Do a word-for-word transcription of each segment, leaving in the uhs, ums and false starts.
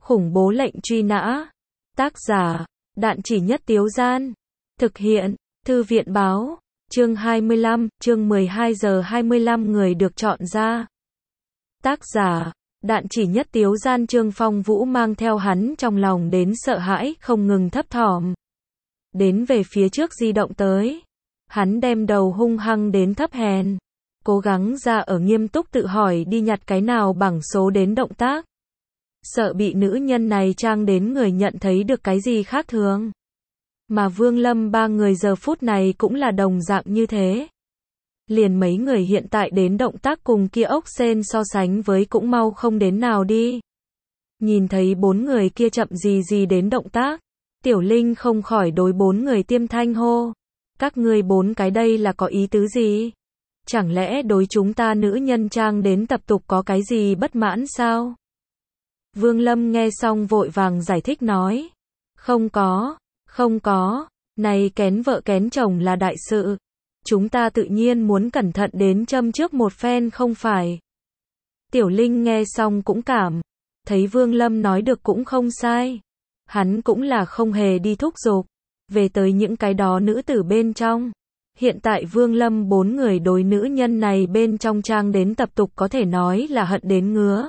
Khủng bố lệnh truy nã. Tác giả, Đạn Chỉ Nhất Tiếu Gian. Thực hiện, Thư viện Báo. Chương hai mươi lăm, chương mười hai giờ hai mươi lăm người được chọn ra. Tác giả, Đạn Chỉ Nhất Tiếu Gian. Trương Phong Vũ mang theo hắn trong lòng đến sợ hãi, không ngừng thấp thỏm. Đến về phía trước di động tới. Hắn đem đầu hung hăng đến thấp hèn. Cố gắng ra ở nghiêm túc tự hỏi đi nhặt cái nào bảng số đến động tác. Sợ bị nữ nhân này trang đến người nhận thấy được cái gì khác thường. Mà Vương Lâm ba người giờ phút này cũng là đồng dạng như thế. Liền mấy người hiện tại đến động tác cùng kia ốc sên so sánh với cũng mau không đến nào đi. Nhìn thấy bốn người kia chậm gì gì đến động tác. Tiểu Linh không khỏi đối bốn người tiêm thanh hô. Các ngươi bốn cái đây là có ý tứ gì? Chẳng lẽ đối chúng ta nữ nhân trang đến tập tục có cái gì bất mãn sao? Vương Lâm nghe xong vội vàng giải thích nói. Không có, không có, này kén vợ kén chồng là đại sự. Chúng ta tự nhiên muốn cẩn thận đến châm trước một phen không phải. Tiểu Linh nghe xong cũng cảm. Thấy Vương Lâm nói được cũng không sai. Hắn cũng là không hề đi thúc giục. Về tới những cái đó nữ tử bên trong. Hiện tại Vương Lâm bốn người đối nữ nhân này bên trong trang đến tập tục có thể nói là hận đến ngứa.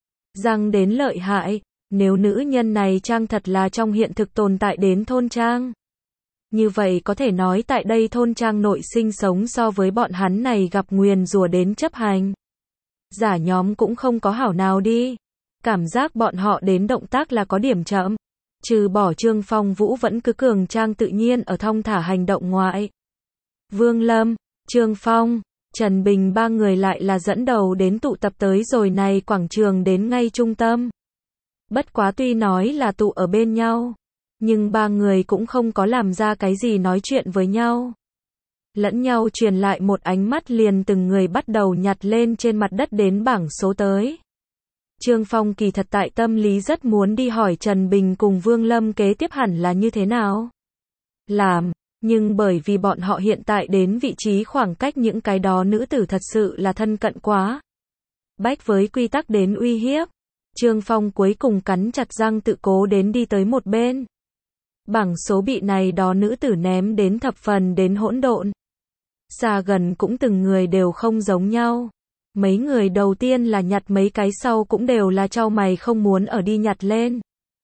Răng đến lợi hại, nếu nữ nhân này trang thật là trong hiện thực tồn tại đến thôn trang. Như vậy có thể nói tại đây thôn trang nội sinh sống so với bọn hắn này gặp nguyền rủa đến chấp hành. Giả nhóm cũng không có hảo nào đi. Cảm giác bọn họ đến động tác là có điểm chậm. Trừ bỏ Trương Phong Vũ vẫn cứ cường trang tự nhiên ở thong thả hành động ngoại. Vương Lâm, Trương Phong, Trần Bình ba người lại là dẫn đầu đến tụ tập tới rồi này quảng trường đến ngay trung tâm. Bất quá tuy nói là tụ ở bên nhau, nhưng ba người cũng không có làm ra cái gì nói chuyện với nhau. Lẫn nhau truyền lại một ánh mắt liền từng người bắt đầu nhặt lên trên mặt đất đến bảng số tới. Trương Phong kỳ thật tại tâm lý rất muốn đi hỏi Trần Bình cùng Vương Lâm kế tiếp hẳn là như thế nào. Làm. Nhưng bởi vì bọn họ hiện tại đến vị trí khoảng cách những cái đó nữ tử thật sự là thân cận quá. Bách với quy tắc đến uy hiếp. Trương Phong cuối cùng cắn chặt răng tự cố đến đi tới một bên. Bảng số bị này đó nữ tử ném đến thập phần đến hỗn độn. Xa gần cũng từng người đều không giống nhau. Mấy người đầu tiên là nhặt mấy cái sau cũng đều là trao mày không muốn ở đi nhặt lên.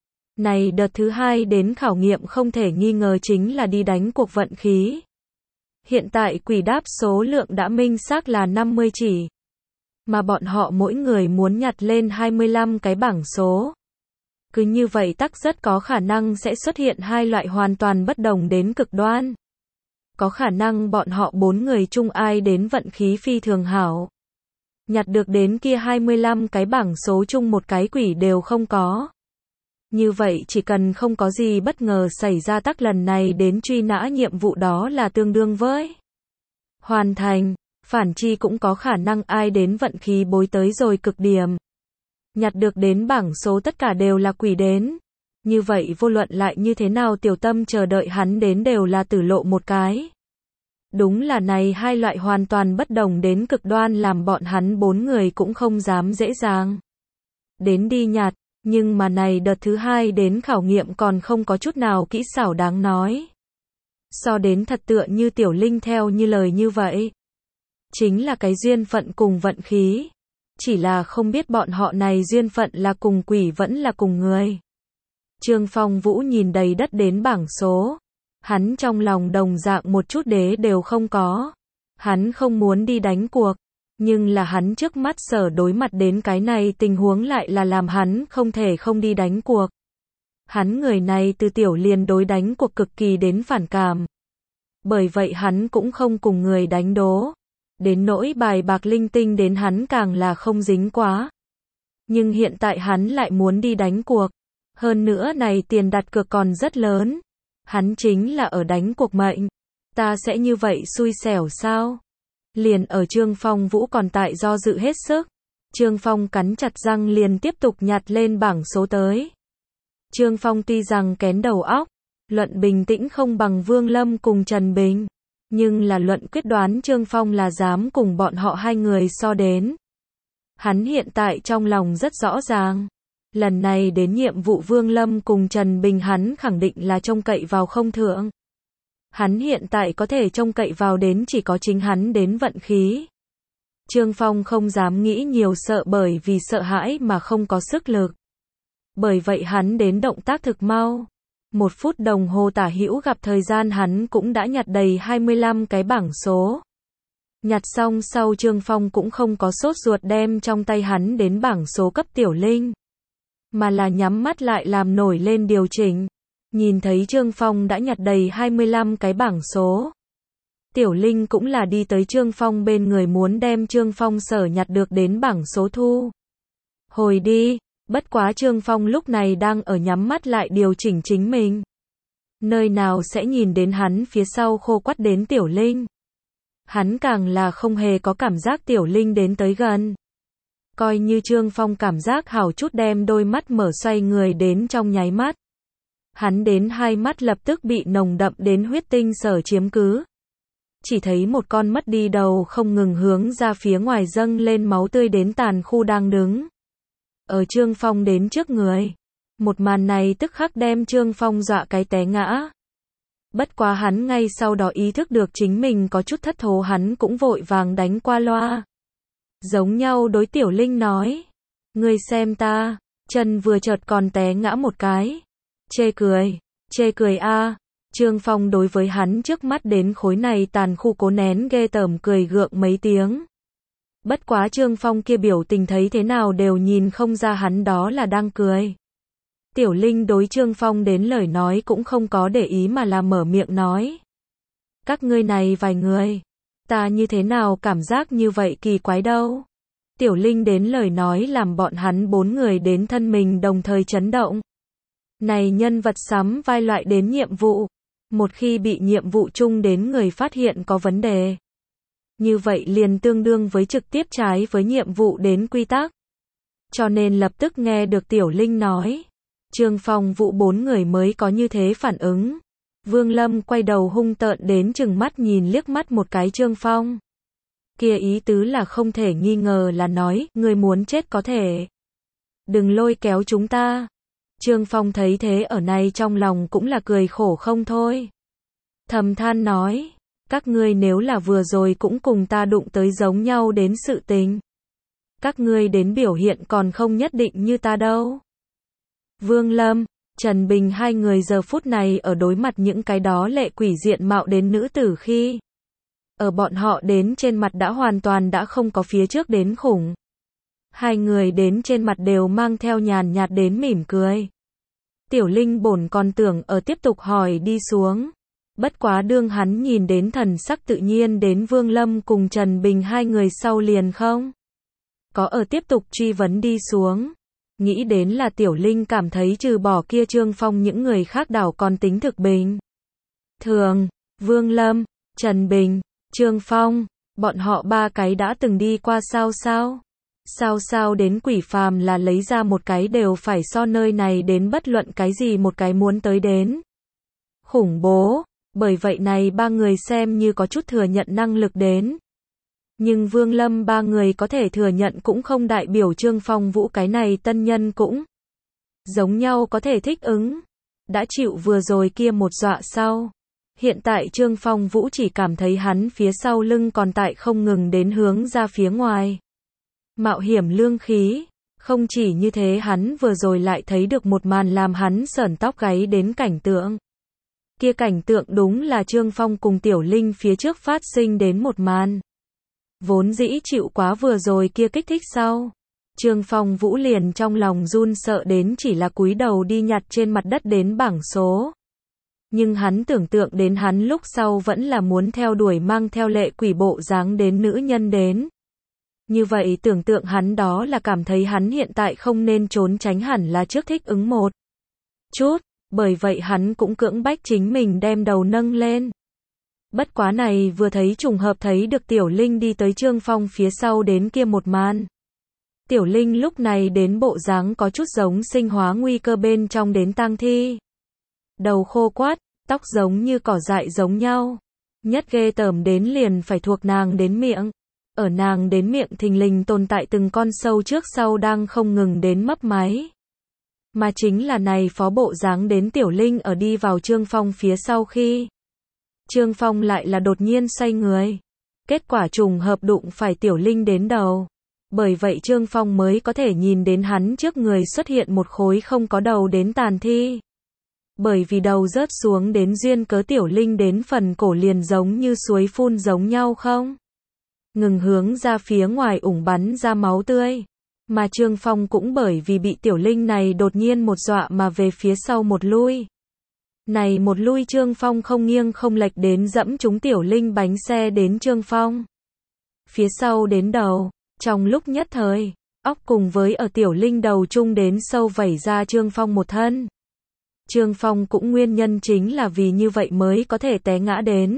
Này đợt thứ hai đến khảo nghiệm không thể nghi ngờ chính là đi đánh cuộc vận khí. Hiện tại quỷ đáp số lượng đã minh xác là năm mươi chỉ. Mà bọn họ mỗi người muốn nhặt lên hai mươi lăm cái bảng số. Cứ như vậy tắc rất có khả năng sẽ xuất hiện hai loại hoàn toàn bất đồng đến cực đoan. Có khả năng bọn họ bốn người chung ai đến vận khí phi thường hảo. Nhặt được đến kia hai mươi lăm cái bảng số chung một cái quỷ đều không có. Như vậy chỉ cần không có gì bất ngờ xảy ra tắc lần này đến truy nã nhiệm vụ đó là tương đương với hoàn thành, phản chi cũng có khả năng ai đến vận khí bối tới rồi cực điểm. Nhặt được đến bảng số tất cả đều là quỷ đến. Như vậy vô luận lại như thế nào tiểu tâm chờ đợi hắn đến đều là tử lộ một cái. Đúng là này hai loại hoàn toàn bất đồng đến cực đoan làm bọn hắn bốn người cũng không dám dễ dàng đến đi nhặt. Nhưng mà này đợt thứ hai đến khảo nghiệm còn không có chút nào kỹ xảo đáng nói. So đến thật tựa như Tiểu Linh theo như lời như vậy. Chính là cái duyên phận cùng vận khí. Chỉ là không biết bọn họ này duyên phận là cùng quỷ vẫn là cùng người. Trương Phong Vũ nhìn đầy đất đến bảng số. Hắn trong lòng đồng dạng một chút đế đều không có. Hắn không muốn đi đánh cuộc. Nhưng là hắn trước mắt sở đối mặt đến cái này tình huống lại là làm hắn không thể không đi đánh cuộc. Hắn người này từ tiểu liền đối đánh cuộc cực kỳ đến phản cảm. Bởi vậy hắn cũng không cùng người đánh đố. Đến nỗi bài bạc linh tinh đến hắn càng là không dính quá. Nhưng hiện tại hắn lại muốn đi đánh cuộc. Hơn nữa này tiền đặt cược còn rất lớn. Hắn chính là ở đánh cuộc mệnh. Ta sẽ như vậy xui xẻo sao? Liền ở Trương Phong Vũ còn tại do dự hết sức. Trương Phong cắn chặt răng liền tiếp tục nhặt lên bảng số tới. Trương Phong tuy rằng kén đầu óc, luận bình tĩnh không bằng Vương Lâm cùng Trần Bình. Nhưng là luận quyết đoán Trương Phong là dám cùng bọn họ hai người so đến. Hắn hiện tại trong lòng rất rõ ràng. Lần này đến nhiệm vụ Vương Lâm cùng Trần Bình hắn khẳng định là trông cậy vào không thượng. Hắn hiện tại có thể trông cậy vào đến chỉ có chính hắn đến vận khí. Trương Phong không dám nghĩ nhiều sợ bởi vì sợ hãi mà không có sức lực. Bởi vậy hắn đến động tác thực mau. Một phút đồng hồ tả hữu gặp thời gian hắn cũng đã nhặt đầy hai mươi lăm cái bảng số. Nhặt xong sau Trương Phong cũng không có sốt ruột đem trong tay hắn đến bảng số cấp Tiểu Linh. Mà là nhắm mắt lại làm nổi lên điều chỉnh. Nhìn thấy Trương Phong đã nhặt đầy hai mươi lăm cái bảng số. Tiểu Linh cũng là đi tới Trương Phong bên người muốn đem Trương Phong sở nhặt được đến bảng số thu. Hồi đi, bất quá Trương Phong lúc này đang ở nhắm mắt lại điều chỉnh chính mình. Nơi nào sẽ nhìn đến hắn phía sau khô quắt đến Tiểu Linh. Hắn càng là không hề có cảm giác Tiểu Linh đến tới gần. Coi như Trương Phong cảm giác hảo chút đem đôi mắt mở xoay người đến trong nháy mắt. Hắn đến hai mắt lập tức bị nồng đậm đến huyết tinh sở chiếm cứ. Chỉ thấy một con mất đi đầu không ngừng hướng ra phía ngoài dâng lên máu tươi đến tàn khu đang đứng. Ở Trương Phong đến trước người. Một màn này tức khắc đem Trương Phong dọa cái té ngã. Bất quá hắn ngay sau đó ý thức được chính mình có chút thất thố hắn cũng vội vàng đánh qua loa. Giống nhau đối Tiểu Linh nói. Ngươi xem ta, chân vừa chợt còn té ngã một cái. Chê cười, chê cười a. À. Trương Phong đối với hắn trước mắt đến khối này tàn khu cố nén ghê tởm cười gượng mấy tiếng. Bất quá Trương Phong kia biểu tình thấy thế nào đều nhìn không ra hắn đó là đang cười. Tiểu Linh đối Trương Phong đến lời nói cũng không có để ý mà là mở miệng nói. Các ngươi này vài người, ta như thế nào cảm giác như vậy kỳ quái đâu. Tiểu Linh đến lời nói làm bọn hắn bốn người đến thân mình đồng thời chấn động. Này nhân vật sắm vai loại đến nhiệm vụ. Một khi bị nhiệm vụ chung đến người phát hiện có vấn đề. Như vậy liền tương đương với trực tiếp trái với nhiệm vụ đến quy tắc. Cho nên lập tức nghe được Tiểu Linh nói. Trương Phong vụ bốn người mới có như thế phản ứng. Vương Lâm quay đầu hung tợn đến chừng mắt nhìn liếc mắt một cái Trương Phong. Kia ý tứ là không thể nghi ngờ là nói, người muốn chết có thể. Đừng lôi kéo chúng ta. Trương Phong thấy thế ở này trong lòng cũng là cười khổ không thôi. Thầm than nói, các ngươi nếu là vừa rồi cũng cùng ta đụng tới giống nhau đến sự tình. Các ngươi đến biểu hiện còn không nhất định như ta đâu. Vương Lâm, Trần Bình hai người giờ phút này ở đối mặt những cái đó lệ quỷ diện mạo đến nữ tử khi. Ở bọn họ đến trên mặt đã hoàn toàn đã không có phía trước đến khủng. Hai người đến trên mặt đều mang theo nhàn nhạt đến mỉm cười. Tiểu Linh bổn còn tưởng ở tiếp tục hỏi đi xuống. Bất quá đương hắn nhìn đến thần sắc tự nhiên đến Vương Lâm cùng Trần Bình hai người sau liền không. Có ở tiếp tục truy vấn đi xuống. Nghĩ đến là Tiểu Linh cảm thấy trừ bỏ kia Trương Phong những người khác đảo còn tính thực bình. Thường, Vương Lâm, Trần Bình, Trương Phong, bọn họ ba cái đã từng đi qua sao sao. Sao sao đến quỷ phàm là lấy ra một cái đều phải so nơi này đến bất luận cái gì một cái muốn tới đến. Khủng bố, bởi vậy này ba người xem như có chút thừa nhận năng lực đến. Nhưng Vương Lâm ba người có thể thừa nhận cũng không đại biểu Trương Phong Vũ cái này tân nhân cũng giống nhau có thể thích ứng. Đã chịu vừa rồi kia một dọa sau. Hiện tại Trương Phong Vũ chỉ cảm thấy hắn phía sau lưng còn tại không ngừng đến hướng ra phía ngoài. Mạo hiểm lương khí. Không chỉ như thế hắn vừa rồi lại thấy được một màn làm hắn sởn tóc gáy đến cảnh tượng. Kia cảnh tượng đúng là Trương Phong cùng Tiểu Linh phía trước phát sinh đến một màn. Vốn dĩ chịu quá vừa rồi kia kích thích sau. Trương Phong Vũ liền trong lòng run sợ đến chỉ là cúi đầu đi nhặt trên mặt đất đến bảng số. Nhưng hắn tưởng tượng đến hắn lúc sau vẫn là muốn theo đuổi mang theo lệ quỷ bộ dáng đến nữ nhân đến. Như vậy tưởng tượng hắn đó là cảm thấy hắn hiện tại không nên trốn tránh hẳn là trước thích ứng một chút, bởi vậy hắn cũng cưỡng bách chính mình đem đầu nâng lên. Bất quá này vừa thấy trùng hợp thấy được Tiểu Linh đi tới Trương Phong phía sau đến kia một màn. Tiểu Linh lúc này đến bộ dáng có chút giống sinh hóa nguy cơ bên trong đến tang thi. Đầu khô quắt, tóc giống như cỏ dại giống nhau. Nhất ghê tởm đến liền phải thuộc nàng đến miệng. Ở nàng đến miệng thình lình tồn tại từng con sâu trước sau đang không ngừng đến mấp máy. Mà chính là này phó bộ dáng đến Tiểu Linh ở đi vào Trương Phong phía sau khi. Trương Phong lại là đột nhiên xoay người. Kết quả trùng hợp đụng phải Tiểu Linh đến đầu. Bởi vậy Trương Phong mới có thể nhìn đến hắn trước người xuất hiện một khối không có đầu đến tàn thi. Bởi vì đầu rớt xuống đến duyên cớ Tiểu Linh đến phần cổ liền giống như suối phun giống nhau không? Ngừng hướng ra phía ngoài ủng bắn ra máu tươi. Mà Trương Phong cũng bởi vì bị Tiểu Linh này đột nhiên một dọa mà về phía sau một lui. Này một lui Trương Phong không nghiêng không lệch đến dẫm trúng Tiểu Linh bánh xe đến Trương Phong. Phía sau đến đầu, trong lúc nhất thời, óc cùng với ở Tiểu Linh đầu chung đến sâu vẩy ra Trương Phong một thân. Trương Phong cũng nguyên nhân chính là vì như vậy mới có thể té ngã đến.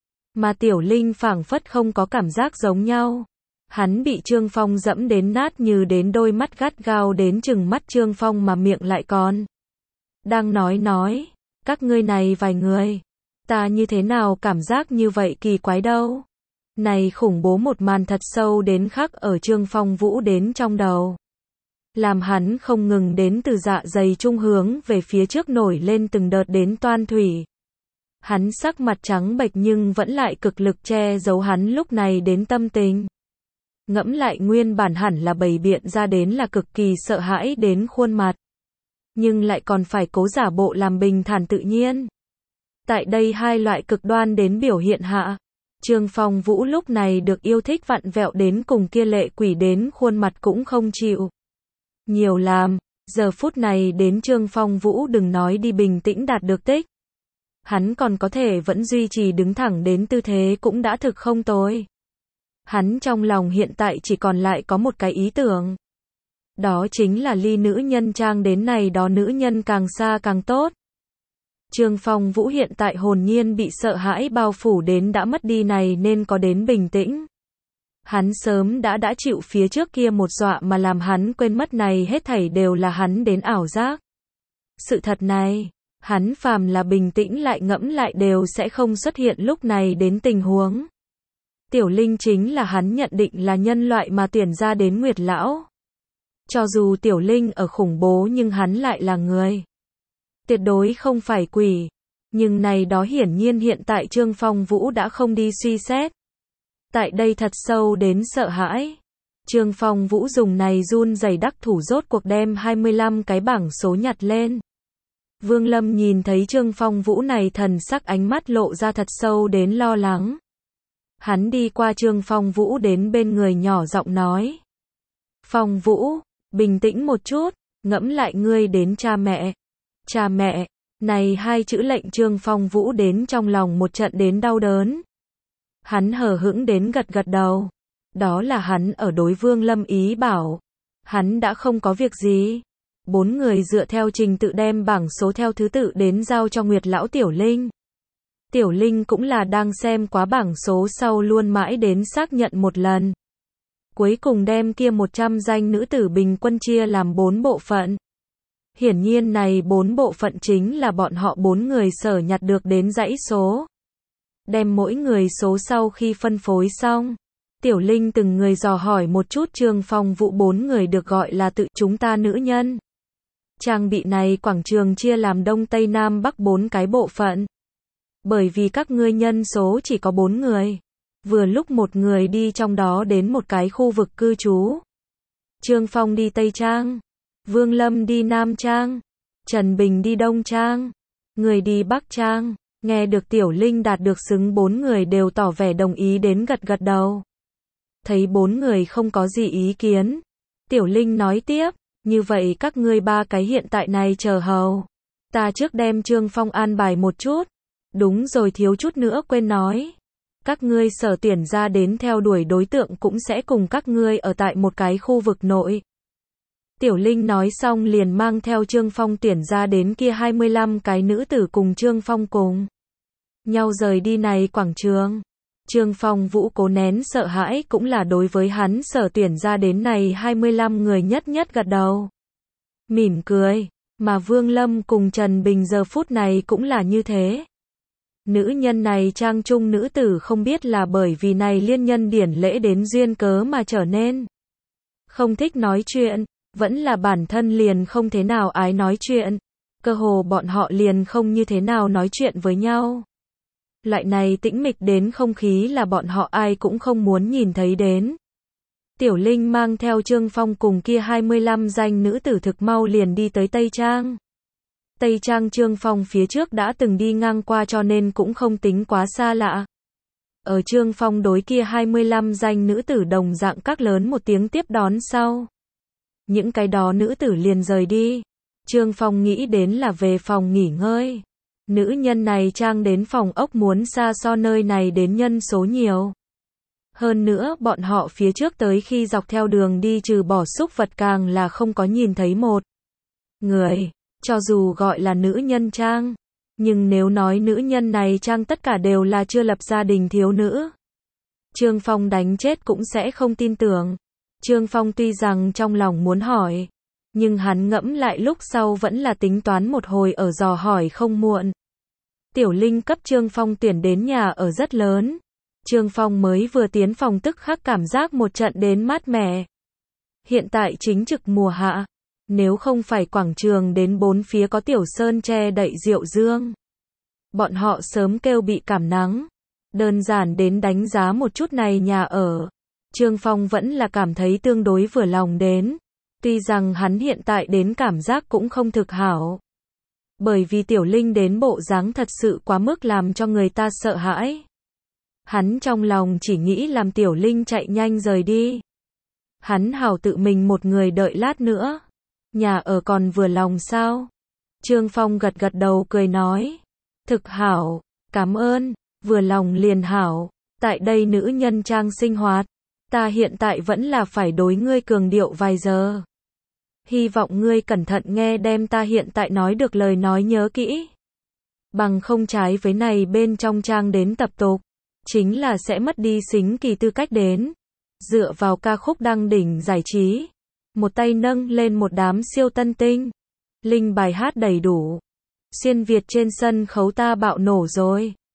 Mà Tiểu Linh phảng phất không có cảm giác giống nhau. Hắn bị Trương Phong dẫm đến nát như đến đôi mắt gắt gao đến chừng mắt Trương Phong mà miệng lại còn đang nói nói, các ngươi này vài người, ta như thế nào cảm giác như vậy kỳ quái đâu. Này khủng bố một màn thật sâu đến khắc ở Trương Phong Vũ đến trong đầu. Làm hắn không ngừng đến từ dạ dày trung hướng về phía trước nổi lên từng đợt đến toan thủy. Hắn sắc mặt trắng bệch nhưng vẫn lại cực lực che giấu hắn lúc này đến tâm tình. Ngẫm lại nguyên bản hẳn là bày biện ra đến là cực kỳ sợ hãi đến khuôn mặt. Nhưng lại còn phải cố giả bộ làm bình thản tự nhiên. Tại đây hai loại cực đoan đến biểu hiện hạ. Trương Phong Vũ lúc này được yêu thích vặn vẹo đến cùng kia lệ quỷ đến khuôn mặt cũng không chịu. Nhiều làm, giờ phút này đến Trương Phong Vũ đừng nói đi bình tĩnh đạt được tích. Hắn còn có thể vẫn duy trì đứng thẳng đến tư thế cũng đã thực không tồi. Hắn trong lòng hiện tại chỉ còn lại có một cái ý tưởng. Đó chính là ly nữ nhân trang đến này đó nữ nhân càng xa càng tốt. Trương Phong Vũ hiện tại hồn nhiên bị sợ hãi bao phủ đến đã mất đi này nên có đến bình tĩnh. Hắn sớm đã đã chịu phía trước kia một dọa mà làm hắn quên mất này hết thảy đều là hắn đến ảo giác. Sự thật này, hắn phàm là bình tĩnh lại ngẫm lại đều sẽ không xuất hiện lúc này đến tình huống. Tiểu Linh chính là hắn nhận định là nhân loại mà tuyển ra đến Nguyệt Lão. Cho dù Tiểu Linh ở khủng bố nhưng hắn lại là người. Tuyệt đối không phải quỷ. Nhưng này đó hiển nhiên hiện tại Trương Phong Vũ đã không đi suy xét. Tại đây thật sâu đến sợ hãi. Trương Phong Vũ dùng này run rẩy đắc thủ rốt cuộc đem hai mươi lăm cái bảng số nhặt lên. Vương Lâm nhìn thấy Trương Phong Vũ này thần sắc ánh mắt lộ ra thật sâu đến lo lắng. Hắn đi qua Trương Phong Vũ đến bên người nhỏ giọng nói. Phong Vũ, bình tĩnh một chút, ngẫm lại ngươi đến cha mẹ. Cha mẹ, này hai chữ lệnh Trương Phong Vũ đến trong lòng một trận đến đau đớn. Hắn hờ hững đến gật gật đầu. Đó là hắn ở đối Vương Lâm ý bảo. Hắn đã không có việc gì. Bốn người dựa theo trình tự đem bảng số theo thứ tự đến giao cho Nguyệt Lão Tiểu Linh. Tiểu Linh cũng là đang xem quá bảng số sau luôn mãi đến xác nhận một lần. Cuối cùng đem kia một trăm danh nữ tử bình quân chia làm bốn bộ phận. Hiển nhiên này bốn bộ phận chính là bọn họ bốn người sở nhặt được đến dãy số. Đem mỗi người số sau khi phân phối xong. Tiểu Linh từng người dò hỏi một chút Trương Phong Vũ bốn người được gọi là tự chúng ta nữ nhân. Trang bị này quảng trường chia làm Đông Tây Nam Bắc bốn cái bộ phận. Bởi vì các ngươi nhân số chỉ có bốn người. Vừa lúc một người đi trong đó đến một cái khu vực cư trú. Trương Phong đi Tây Trang. Vương Lâm đi Nam Trang. Trần Bình đi Đông Trang. Người đi Bắc Trang. Nghe được Tiểu Linh đạt được xứng bốn người đều tỏ vẻ đồng ý đến gật gật đầu. Thấy bốn người không có gì ý kiến. Tiểu Linh nói tiếp. Như vậy các ngươi ba cái hiện tại này chờ hầu. Ta trước đem Trương Phong an bài một chút. Đúng rồi thiếu chút nữa quên nói. Các ngươi sở tuyển ra đến theo đuổi đối tượng cũng sẽ cùng các ngươi ở tại một cái khu vực nội. Tiểu Linh nói xong liền mang theo Trương Phong tuyển ra đến kia hai mươi lăm cái nữ tử cùng Trương Phong cùng nhau rời đi này quảng trường. Trương Phong Vũ cố nén sợ hãi cũng là đối với hắn sở tuyển ra đến này hai mươi lăm người nhất nhất gật đầu. Mỉm cười, mà Vương Lâm cùng Trần Bình giờ phút này cũng là như thế. Nữ nhân này trang trung nữ tử không biết là bởi vì này liên nhân điển lễ đến duyên cớ mà trở nên không thích nói chuyện. vẫn là bản thân liền không thế nào ái nói chuyện. Cơ hồ bọn họ liền không như thế nào nói chuyện với nhau. Loại này tĩnh mịch đến không khí là bọn họ ai cũng không muốn nhìn thấy đến. Tiểu Linh mang theo Trương Phong cùng kia hai mươi lăm danh nữ tử thực mau liền đi tới Tây Trang. Tây Trang Trương Phong phía trước đã từng đi ngang qua cho nên cũng không tính quá xa lạ. Ở Trương Phong đối kia hai mươi lăm danh nữ tử đồng dạng các lớn một tiếng tiếp đón sau. Những cái đó nữ tử liền rời đi. Trương Phong nghĩ đến là về phòng nghỉ ngơi. Nữ nhân này trang đến phòng ốc muốn xa so nơi này đến nhân số nhiều. Hơn nữa bọn họ phía trước tới khi dọc theo đường đi trừ bỏ súc vật càng là không có nhìn thấy một người. Cho dù gọi là nữ nhân trang. Nhưng nếu nói nữ nhân này trang tất cả đều là chưa lập gia đình thiếu nữ. Trương Phong đánh chết cũng sẽ không tin tưởng. Trương Phong tuy rằng trong lòng muốn hỏi. Nhưng hắn ngẫm lại lúc sau vẫn là tính toán một hồi ở dò hỏi không muộn. Tiểu Linh cấp Trương Phong tuyển đến nhà ở rất lớn. Trương Phong mới vừa tiến phòng tức khắc cảm giác một trận đến mát mẻ. Hiện tại chính trực mùa hạ. Nếu không phải quảng trường đến bốn phía có tiểu sơn che đậy rượu dương. Bọn họ sớm kêu bị cảm nắng. Đơn giản đến đánh giá một chút này nhà ở. Trương Phong vẫn là cảm thấy tương đối vừa lòng đến. Tuy rằng hắn hiện tại đến cảm giác cũng không thực hảo. Bởi vì Tiểu Linh đến bộ dáng thật sự quá mức làm cho người ta sợ hãi. Hắn trong lòng chỉ nghĩ làm Tiểu Linh chạy nhanh rời đi. Hắn hảo tự mình một người đợi lát nữa. Nhà ở còn vừa lòng sao? Trương Phong gật gật đầu cười nói. Thực hảo, cảm ơn, vừa lòng liền hảo. Tại đây nữ nhân trang sinh hoạt. Ta hiện tại vẫn là phải đối ngươi cường điệu vài giờ. Hy vọng ngươi cẩn thận nghe đem ta hiện tại nói được lời nói nhớ kỹ. Bằng không trái với này bên trong trang đến tập tục. Chính là sẽ mất đi xính kỳ tư cách đến. Dựa vào ca khúc đăng đỉnh giải trí. Một tay nâng lên một đám siêu tân tinh. Linh bài hát đầy đủ. Xuyên Việt trên sân khấu ta bạo nổ rồi.